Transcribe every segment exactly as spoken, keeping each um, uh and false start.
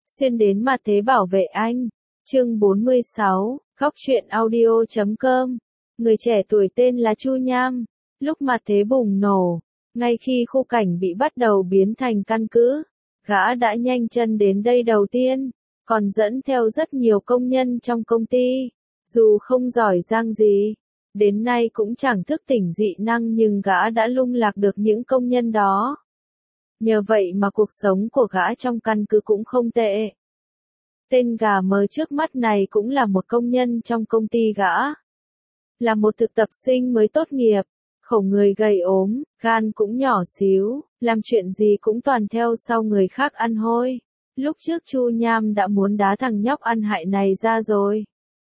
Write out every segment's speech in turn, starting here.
Xuyên đến mặt thế bảo vệ anh. Chương bốn mươi sáu, góc truyện audio chấm com. Người trẻ tuổi tên là Chu Nham. Lúc mặt thế bùng nổ, ngay khi khu cảnh bị bắt đầu biến thành căn cứ, gã đã nhanh chân đến đây đầu tiên, còn dẫn theo rất nhiều công nhân trong công ty. Dù không giỏi giang gì, đến nay cũng chẳng thức tỉnh dị năng, nhưng gã đã lung lạc được những công nhân đó. Nhờ vậy mà cuộc sống của gã trong căn cứ cũng không tệ. Tên gà mờ trước mắt này cũng là một công nhân trong công ty gã. Là một thực tập sinh mới tốt nghiệp, khổ người gầy ốm, gan cũng nhỏ xíu, làm chuyện gì cũng toàn theo sau người khác ăn hôi. Lúc trước Chu Nham đã muốn đá thằng nhóc ăn hại này ra rồi.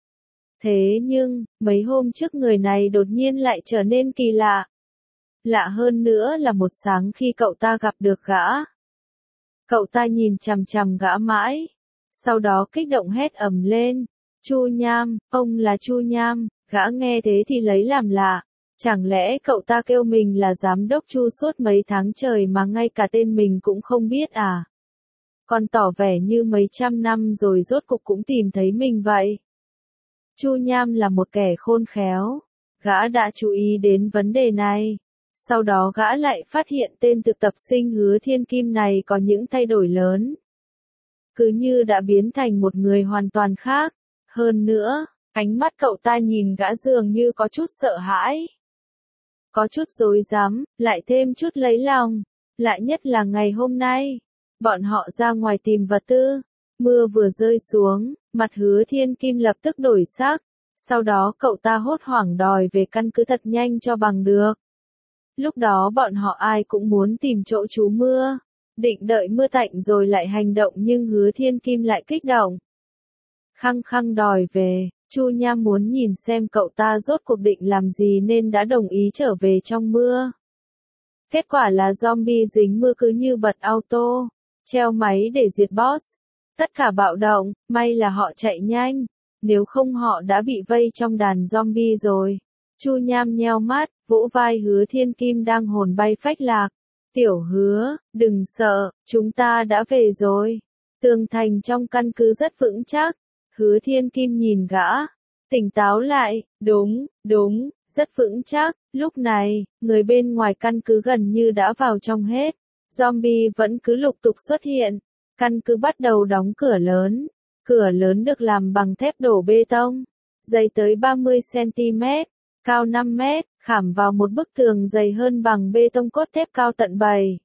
Thế nhưng, mấy hôm trước người này đột nhiên lại trở nên kỳ lạ. Lạ hơn nữa là một sáng khi cậu ta gặp được gã. Cậu ta nhìn chằm chằm gã mãi, sau đó kích động hét ầm lên. Chu Nham, ông là Chu Nham. Gã nghe thế thì lấy làm lạ. Chẳng lẽ cậu ta kêu mình là giám đốc Chu suốt mấy tháng trời mà ngay cả tên mình cũng không biết à? Còn tỏ vẻ như mấy trăm năm rồi rốt cục cũng tìm thấy mình vậy. Chu Nham là một kẻ khôn khéo. Gã đã chú ý đến vấn đề này. Sau đó gã lại phát hiện tên thực tập sinh Hứa Thiên Kim này có những thay đổi lớn. Cứ như đã biến thành một người hoàn toàn khác. Hơn nữa, ánh mắt cậu ta nhìn gã dường như có chút sợ hãi. Có chút rối rắm, lại thêm chút lấy lòng. Lạ nhất là ngày hôm nay, bọn họ ra ngoài tìm vật tư. Mưa vừa rơi xuống, mặt Hứa Thiên Kim lập tức đổi sắc. Sau đó cậu ta hốt hoảng đòi về căn cứ thật nhanh cho bằng được. Lúc đó bọn họ ai cũng muốn tìm chỗ trú mưa, định đợi mưa tạnh rồi lại hành động, nhưng Hứa Thiên Kim lại kích động. Khăng khăng đòi về, Chu Nham muốn nhìn xem cậu ta rốt cuộc định làm gì nên đã đồng ý trở về trong mưa. Kết quả là zombie dính mưa cứ như bật auto, treo máy để diệt boss. Tất cả bạo động, may là họ chạy nhanh, nếu không họ đã bị vây trong đàn zombie rồi. Chu Nham nheo mắt, vỗ vai Hứa Thiên Kim đang hồn bay phách lạc. Tiểu Hứa, đừng sợ, chúng ta đã về rồi. Tường thành trong căn cứ rất vững chắc. Hứa Thiên Kim nhìn gã, tỉnh táo lại, đúng, đúng, rất vững chắc. Lúc này, người bên ngoài căn cứ gần như đã vào trong hết. Zombie vẫn cứ lục tục xuất hiện. Căn cứ bắt đầu đóng cửa lớn. Cửa lớn được làm bằng thép đổ bê tông, dày tới ba mươi xăng-ti-mét, cao năm mét, khảm vào một bức tường dày hơn bằng bê tông cốt thép cao tận bảy,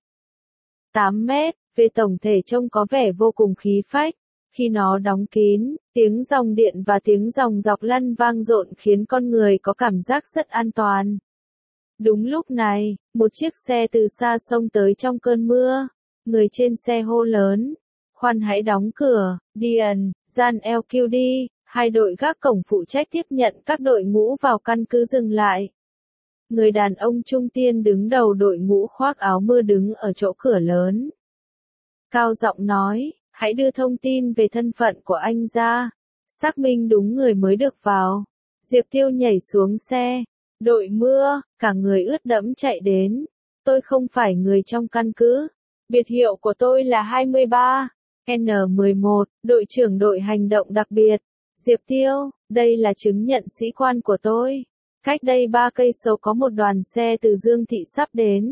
tám mét. Về tổng thể trông có vẻ vô cùng khí phách. Khi nó đóng kín, tiếng dòng điện và tiếng dòng dọc lăn vang rộn khiến con người có cảm giác rất an toàn. Đúng lúc này, một chiếc xe từ xa xông tới trong cơn mưa. Người trên xe hô lớn. Khoan hãy đóng cửa, Điền, Gian lờ quy đê, hai đội gác cổng phụ trách tiếp nhận các đội ngũ vào căn cứ dừng lại. Người đàn ông trung niên đứng đầu đội ngũ khoác áo mưa đứng ở chỗ cửa lớn. Cao giọng nói, hãy đưa thông tin về thân phận của anh ra, xác minh đúng người mới được vào. Diệp Tiêu nhảy xuống xe, đội mưa, cả người ướt đẫm chạy đến. Tôi không phải người trong căn cứ, biệt hiệu của tôi là hai mươi ba. N mười một, đội trưởng đội hành động đặc biệt. Diệp Tiêu, đây là chứng nhận sĩ quan của tôi. Cách đây ba cây số có một đoàn xe từ Dương Thị sắp đến.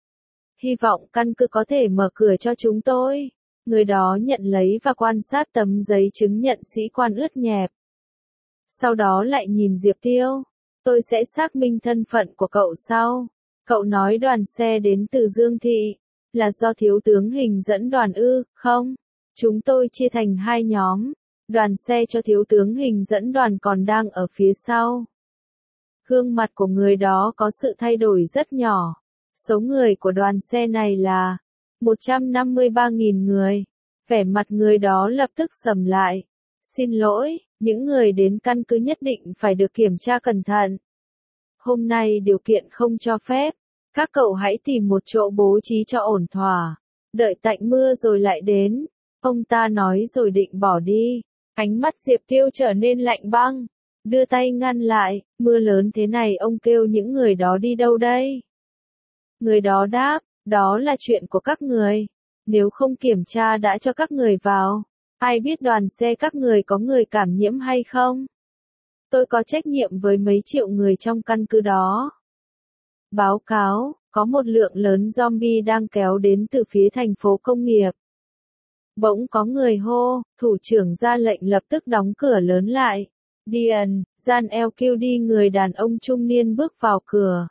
Hy vọng căn cứ có thể mở cửa cho chúng tôi. Người đó nhận lấy và quan sát tấm giấy chứng nhận sĩ quan ướt nhẹp. Sau đó lại nhìn Diệp Tiêu. Tôi sẽ xác minh thân phận của cậu sau. Cậu nói đoàn xe đến từ Dương Thị. Là do thiếu tướng Hình dẫn đoàn ư, không? Chúng tôi chia thành hai nhóm. Đoàn xe cho thiếu tướng Hình dẫn đoàn còn đang ở phía sau. Gương mặt của người đó có sự thay đổi rất nhỏ. Số người của đoàn xe này là một trăm năm mươi ba nghìn người. Vẻ mặt người đó lập tức sầm lại. Xin lỗi, những người đến căn cứ nhất định phải được kiểm tra cẩn thận. Hôm nay điều kiện không cho phép. Các cậu hãy tìm một chỗ bố trí cho ổn thỏa. Đợi tạnh mưa rồi lại đến. Ông ta nói rồi định bỏ đi. Ánh mắt Diệp Tiêu trở nên lạnh băng. Đưa tay ngăn lại. Mưa lớn thế này ông kêu những người đó đi đâu đây? Người đó đáp, đó là chuyện của các người. Nếu không kiểm tra đã cho các người vào. Ai biết đoàn xe các người có người cảm nhiễm hay không? Tôi có trách nhiệm với mấy triệu người trong căn cứ đó. Báo cáo, có một lượng lớn zombie đang kéo đến từ phía thành phố công nghiệp. Bỗng có người hô, thủ trưởng ra lệnh lập tức đóng cửa lớn lại. Điền, Gian eo kêu đi người đàn ông trung niên bước vào cửa.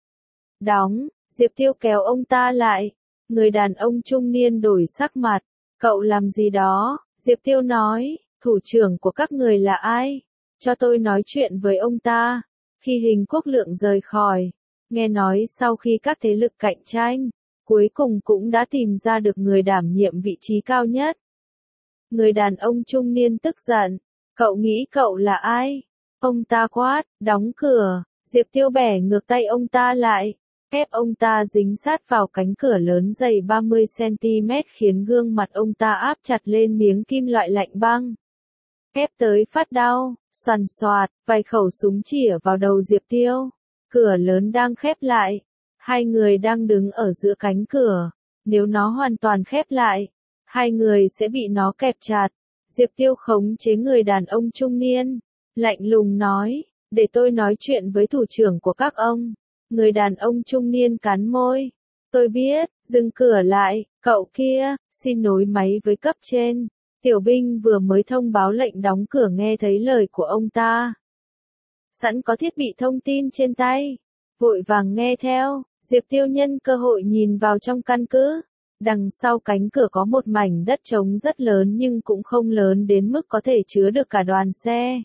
Đóng, Diệp Tiêu kéo ông ta lại. Người đàn ông trung niên đổi sắc mặt. Cậu làm gì đó? Diệp Tiêu nói, thủ trưởng của các người là ai? Cho tôi nói chuyện với ông ta. Khi Hình Quốc Lượng rời khỏi, nghe nói sau khi các thế lực cạnh tranh, cuối cùng cũng đã tìm ra được người đảm nhiệm vị trí cao nhất. Người đàn ông trung niên tức giận, cậu nghĩ cậu là ai? Ông ta quát, đóng cửa. Diệp Tiêu bẻ ngược tay ông ta lại, ép ông ta dính sát vào cánh cửa lớn dày ba mươi xăng-ti-mét khiến gương mặt ông ta áp chặt lên miếng kim loại lạnh băng. Ép tới phát đau, xoằn xoạt, vài khẩu súng chĩa vào đầu Diệp Tiêu. Cửa lớn đang khép lại. Hai người đang đứng ở giữa cánh cửa. Nếu nó hoàn toàn khép lại, hai người sẽ bị nó kẹp chặt. Diệp Tiêu khống chế người đàn ông trung niên. Lạnh lùng nói, để tôi nói chuyện với thủ trưởng của các ông. Người đàn ông trung niên cắn môi. Tôi biết, dừng cửa lại, cậu kia, xin nối máy với cấp trên. Tiểu binh vừa mới thông báo lệnh đóng cửa nghe thấy lời của ông ta. Sẵn có thiết bị thông tin trên tay. Vội vàng nghe theo, Diệp Tiêu nhân cơ hội nhìn vào trong căn cứ. Đằng sau cánh cửa có một mảnh đất trống rất lớn nhưng cũng không lớn đến mức có thể chứa được cả đoàn xe.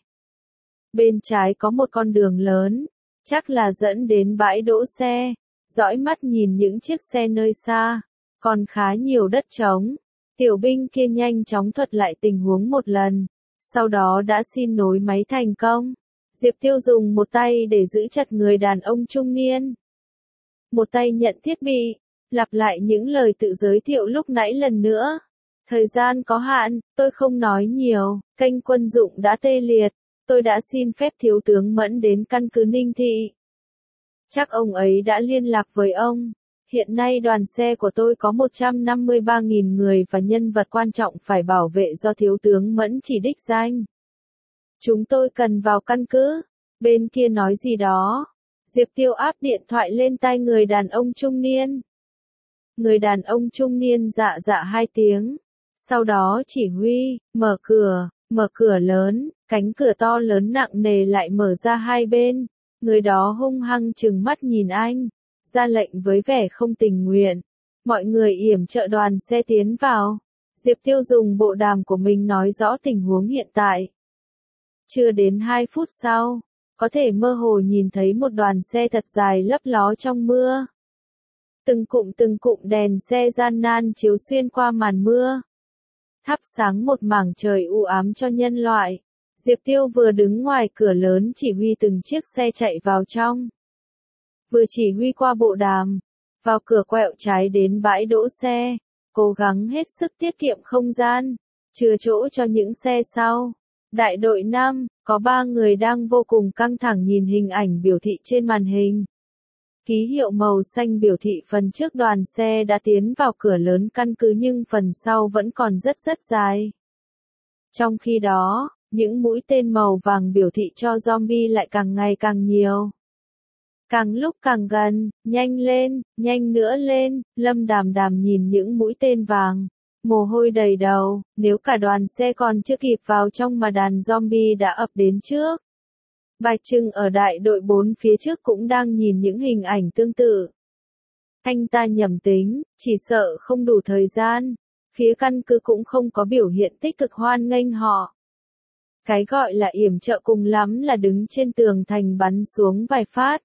Bên trái có một con đường lớn, chắc là dẫn đến bãi đỗ xe. Dõi mắt nhìn những chiếc xe nơi xa, còn khá nhiều đất trống. Tiểu binh kia nhanh chóng thuật lại tình huống một lần, sau đó đã xin nối máy thành công. Diệp Tiêu dùng một tay để giữ chặt người đàn ông trung niên. Một tay nhận thiết bị, lặp lại những lời tự giới thiệu lúc nãy lần nữa. Thời gian có hạn, tôi không nói nhiều, kênh quân dụng đã tê liệt, tôi đã xin phép thiếu tướng Mẫn đến căn cứ Ninh Thị. Chắc ông ấy đã liên lạc với ông. Hiện nay đoàn xe của tôi có một trăm năm mươi ba nghìn người và nhân vật quan trọng phải bảo vệ do thiếu tướng Mẫn chỉ đích danh. Chúng tôi cần vào căn cứ. Bên kia nói gì đó. Diệp Tiêu áp điện thoại lên tai người đàn ông trung niên. Người đàn ông trung niên dạ dạ hai tiếng. Sau đó chỉ huy, mở cửa, mở cửa lớn, cánh cửa to lớn nặng nề lại mở ra hai bên. Người đó hung hăng trừng mắt nhìn anh, ra lệnh với vẻ không tình nguyện. Mọi người yểm trợ đoàn xe tiến vào. Diệp Tiêu dùng bộ đàm của mình nói rõ tình huống hiện tại. Chưa đến hai phút sau, có thể mơ hồ nhìn thấy một đoàn xe thật dài lấp ló trong mưa. Từng cụm từng cụm đèn xe gian nan chiếu xuyên qua màn mưa, thắp sáng một mảng trời u ám cho nhân loại. Diệp Tiêu vừa đứng ngoài cửa lớn chỉ huy từng chiếc xe chạy vào trong. Vừa chỉ huy qua bộ đàm, vào cửa quẹo trái đến bãi đỗ xe, cố gắng hết sức tiết kiệm không gian, chừa chỗ cho những xe sau. Đại đội năm, có ba người đang vô cùng căng thẳng nhìn hình ảnh biểu thị trên màn hình. Ký hiệu màu xanh biểu thị phần trước đoàn xe đã tiến vào cửa lớn căn cứ nhưng phần sau vẫn còn rất rất dài. Trong khi đó, những mũi tên màu vàng biểu thị cho zombie lại càng ngày càng nhiều. Càng lúc càng gần, nhanh lên, nhanh nữa lên, Lâm Đàm Đàm nhìn những mũi tên vàng, mồ hôi đầy đầu, nếu cả đoàn xe còn chưa kịp vào trong mà đàn zombie đã ập đến trước. Bạch Trừng ở đại đội bốn phía trước cũng đang nhìn những hình ảnh tương tự. Anh ta nhầm tính, chỉ sợ không đủ thời gian, phía căn cứ cũng không có biểu hiện tích cực hoan nghênh họ. Cái gọi là yểm trợ cùng lắm là đứng trên tường thành bắn xuống vài phát.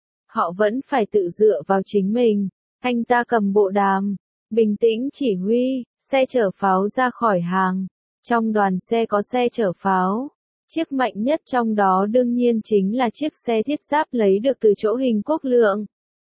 Họ vẫn phải tự dựa vào chính mình. Anh ta cầm bộ đàm, bình tĩnh chỉ huy, xe chở pháo ra khỏi hàng. Trong đoàn xe có xe chở pháo. Chiếc mạnh nhất trong đó đương nhiên chính là chiếc xe thiết giáp lấy được từ chỗ Hình Quốc Lượng.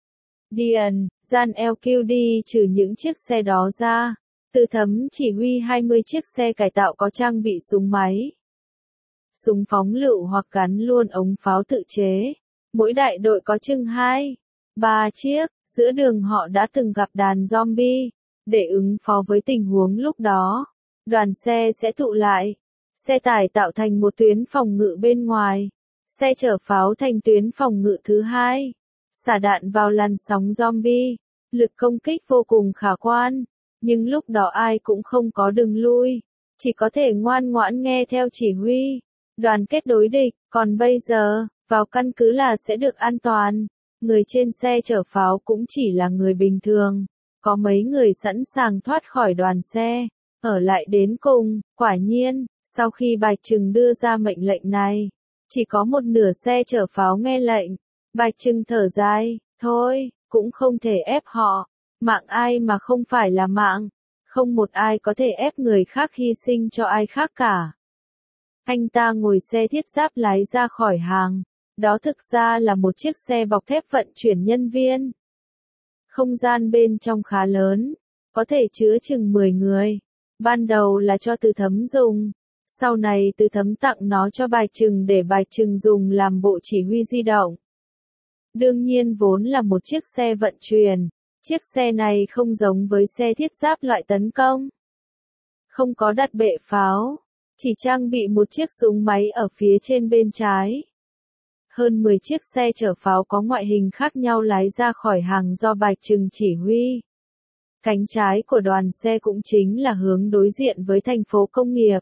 Điền, Gian eo kêu đi trừ những chiếc xe đó ra. Từ Thấm chỉ huy hai mươi chiếc xe cải tạo có trang bị súng máy, súng phóng lựu hoặc gắn luôn ống pháo tự chế. Mỗi đại đội có chừng hai, ba chiếc. Giữa đường họ đã từng gặp đàn zombie. Để ứng phó với tình huống lúc đó, đoàn xe sẽ tụ lại. Xe tải tạo thành một tuyến phòng ngự bên ngoài. Xe chở pháo thành tuyến phòng ngự thứ hai. Xả đạn vào làn sóng zombie. Lực công kích vô cùng khả quan. Nhưng lúc đó ai cũng không có đường lui. Chỉ có thể ngoan ngoãn nghe theo chỉ huy. Đoàn kết đối địch. Còn bây giờ, vào căn cứ là sẽ được an toàn. Người trên xe chở pháo cũng chỉ là người bình thường. Có mấy người sẵn sàng thoát khỏi đoàn xe. Ở lại đến cùng. Quả nhiên, sau khi Bạch Trừng đưa ra mệnh lệnh này, chỉ có một nửa xe chở pháo nghe lệnh. Bạch Trừng thở dài, thôi, cũng không thể ép họ. Mạng ai mà không phải là mạng. Không một ai có thể ép người khác hy sinh cho ai khác cả. Anh ta ngồi xe thiết giáp lái ra khỏi hàng. Đó thực ra là một chiếc xe bọc thép vận chuyển nhân viên. Không gian bên trong khá lớn, có thể chứa chừng mười người. Ban đầu là cho Từ Thấm dùng. Sau này Từ Thấm tặng nó cho Bạch Trừng để Bạch Trừng dùng làm bộ chỉ huy di động. Đương nhiên vốn là một chiếc xe vận chuyển. Chiếc xe này không giống với xe thiết giáp loại tấn công. Không có đặt bệ pháo. Chỉ trang bị một chiếc súng máy ở phía trên bên trái. Hơn mười chiếc xe chở pháo có ngoại hình khác nhau lái ra khỏi hàng do Bạch Trừng chỉ huy. Cánh trái của đoàn xe cũng chính là hướng đối diện với thành phố công nghiệp.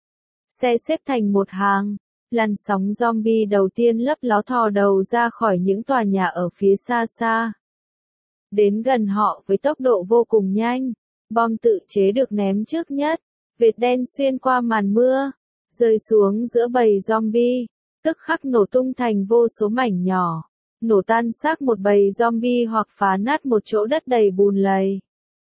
Xe xếp thành một hàng. Làn sóng zombie đầu tiên lấp ló thò đầu ra khỏi những tòa nhà ở phía xa xa. Đến gần họ với tốc độ vô cùng nhanh. Bom tự chế được ném trước nhất. Vệt đen xuyên qua màn mưa. Rơi xuống giữa bầy zombie. Tức khắc nổ tung thành vô số mảnh nhỏ. Nổ tan xác một bầy zombie hoặc phá nát một chỗ đất đầy bùn lầy.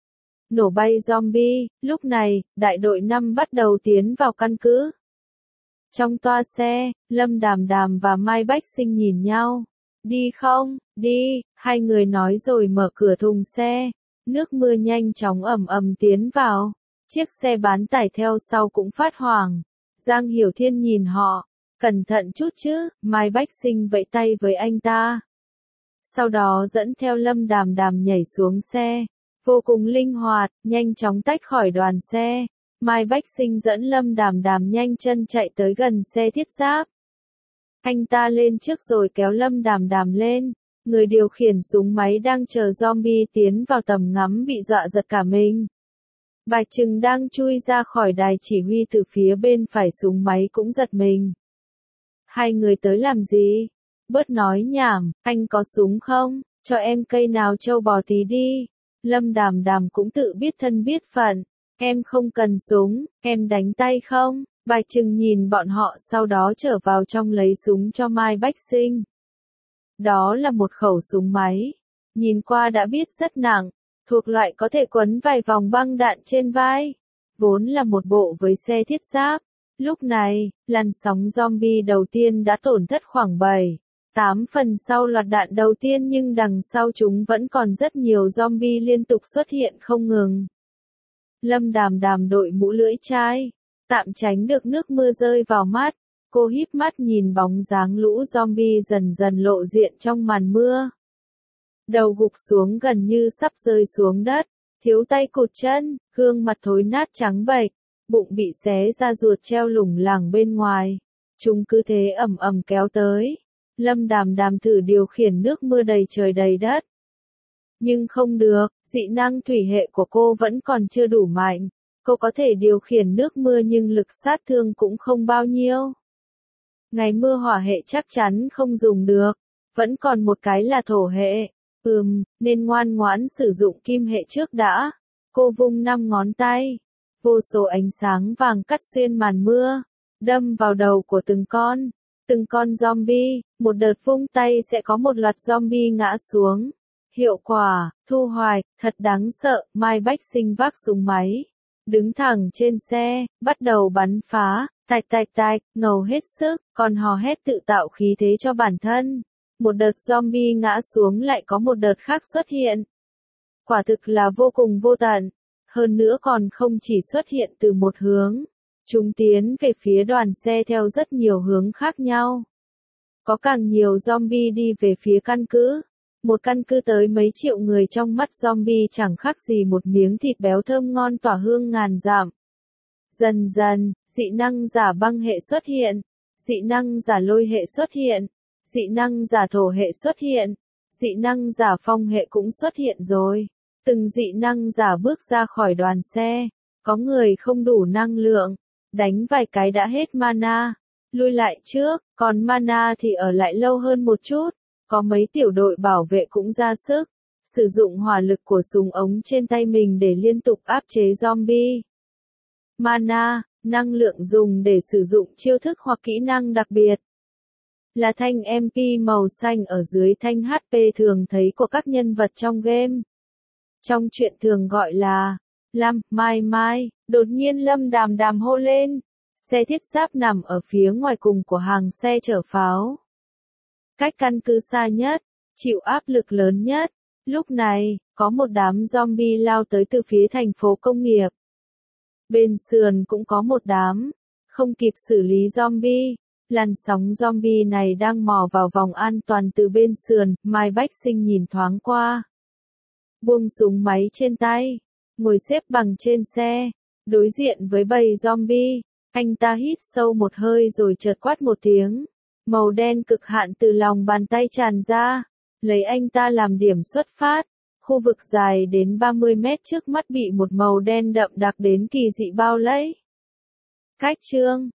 Nổ bay zombie. Lúc này, đại đội năm bắt đầu tiến vào căn cứ. Trong toa xe, Lâm Đàm Đàm và Mai Bách Sinh nhìn nhau. Đi không? Đi, hai người nói rồi mở cửa thùng xe. Nước mưa nhanh chóng ầm ầm tiến vào. Chiếc xe bán tải theo sau cũng phát hoảng. Giang Hiểu Thiên nhìn họ. Cẩn thận chút chứ, Mai Bách Sinh vẫy tay với anh ta. Sau đó dẫn theo Lâm Đàm Đàm nhảy xuống xe. Vô cùng linh hoạt, nhanh chóng tách khỏi đoàn xe. Mai Bách Sinh dẫn Lâm Đàm Đàm nhanh chân chạy tới gần xe thiết giáp. Anh ta lên trước rồi kéo Lâm Đàm Đàm lên. Người điều khiển súng máy đang chờ zombie tiến vào tầm ngắm bị dọa giật cả mình. Bạch Trừng đang chui ra khỏi đài chỉ huy từ phía bên phải súng máy cũng giật mình. Hai người tới làm gì? Bớt nói nhảm, anh có súng không? Cho em cây nào trâu bò tí đi. Lâm Đàm Đàm cũng tự biết thân biết phận. Em không cần súng, em đánh tay không? Bạch Trừng nhìn bọn họ sau đó trở vào trong lấy súng cho Mai Bách Sinh. Đó là một khẩu súng máy. Nhìn qua đã biết rất nặng, thuộc loại có thể quấn vài vòng băng đạn trên vai. Vốn là một bộ với xe thiết giáp. Lúc này, làn sóng zombie đầu tiên đã tổn thất khoảng bảy, tám phần sau loạt đạn đầu tiên nhưng đằng sau chúng vẫn còn rất nhiều zombie liên tục xuất hiện không ngừng. Lâm Đàm Đàm đội mũ lưỡi chai, tạm tránh được nước mưa rơi vào mắt. Cô híp mắt nhìn bóng dáng lũ zombie dần dần lộ diện trong màn mưa. Đầu gục xuống gần như sắp rơi xuống đất, thiếu tay cụt chân, gương mặt thối nát trắng bệch, bụng bị xé ra ruột treo lủng lẳng bên ngoài. Chúng cứ thế ầm ầm kéo tới. Lâm Đàm Đàm thử điều khiển nước mưa đầy trời đầy đất. Nhưng không được, dị năng thủy hệ của cô vẫn còn chưa đủ mạnh. Cô có thể điều khiển nước mưa nhưng lực sát thương cũng không bao nhiêu. Ngày mưa hỏa hệ chắc chắn không dùng được. Vẫn còn một cái là thổ hệ. Ừm, nên ngoan ngoãn sử dụng kim hệ trước đã. Cô vung năm ngón tay. Vô số ánh sáng vàng cắt xuyên màn mưa. Đâm vào đầu của từng con. Từng con zombie. Một đợt vung tay sẽ có một loạt zombie ngã xuống. Hiệu quả, thu hoạch, thật đáng sợ. Mai Bách Sinh vác súng máy. Đứng thẳng trên xe, bắt đầu bắn phá. Tạch tạch tạch, ngầu hết sức, còn hò hét tự tạo khí thế cho bản thân. Một đợt zombie ngã xuống lại có một đợt khác xuất hiện. Quả thực là vô cùng vô tận. Hơn nữa còn không chỉ xuất hiện từ một hướng. Chúng tiến về phía đoàn xe theo rất nhiều hướng khác nhau. Có càng nhiều zombie đi về phía căn cứ. Một căn cứ tới mấy triệu người trong mắt zombie chẳng khác gì một miếng thịt béo thơm ngon tỏa hương ngàn dặm. Dần dần, dị năng giả băng hệ xuất hiện, dị năng giả lôi hệ xuất hiện, dị năng giả thổ hệ xuất hiện, dị năng giả phong hệ cũng xuất hiện rồi. Từng dị năng giả bước ra khỏi đoàn xe, có người không đủ năng lượng, đánh vài cái đã hết mana, lui lại trước, còn mana thì ở lại lâu hơn một chút, có mấy tiểu đội bảo vệ cũng ra sức, sử dụng hỏa lực của súng ống trên tay mình để liên tục áp chế zombie. Mana, năng lượng dùng để sử dụng chiêu thức hoặc kỹ năng đặc biệt. Là thanh em pê màu xanh ở dưới thanh hát pê thường thấy của các nhân vật trong game. Trong truyện thường gọi là Lâm, Mai Mai, đột nhiên Lâm Đàm Đàm hô lên. Xe thiết giáp nằm ở phía ngoài cùng của hàng xe chở pháo. Cách căn cứ xa nhất, chịu áp lực lớn nhất. Lúc này, có một đám zombie lao tới từ phía thành phố công nghiệp. Bên sườn cũng có một đám, không kịp xử lý zombie. Làn sóng zombie này đang mò vào vòng an toàn từ bên sườn, Mai Bách Sinh nhìn thoáng qua. Buông súng máy trên tay, ngồi xếp bằng trên xe, đối diện với bầy zombie, anh ta hít sâu một hơi rồi chợt quát một tiếng. Màu đen cực hạn từ lòng bàn tay tràn ra, lấy anh ta làm điểm xuất phát. Khu vực dài đến ba mươi mét trước mắt bị một màu đen đậm đặc đến kỳ dị bao lấy. Cách chương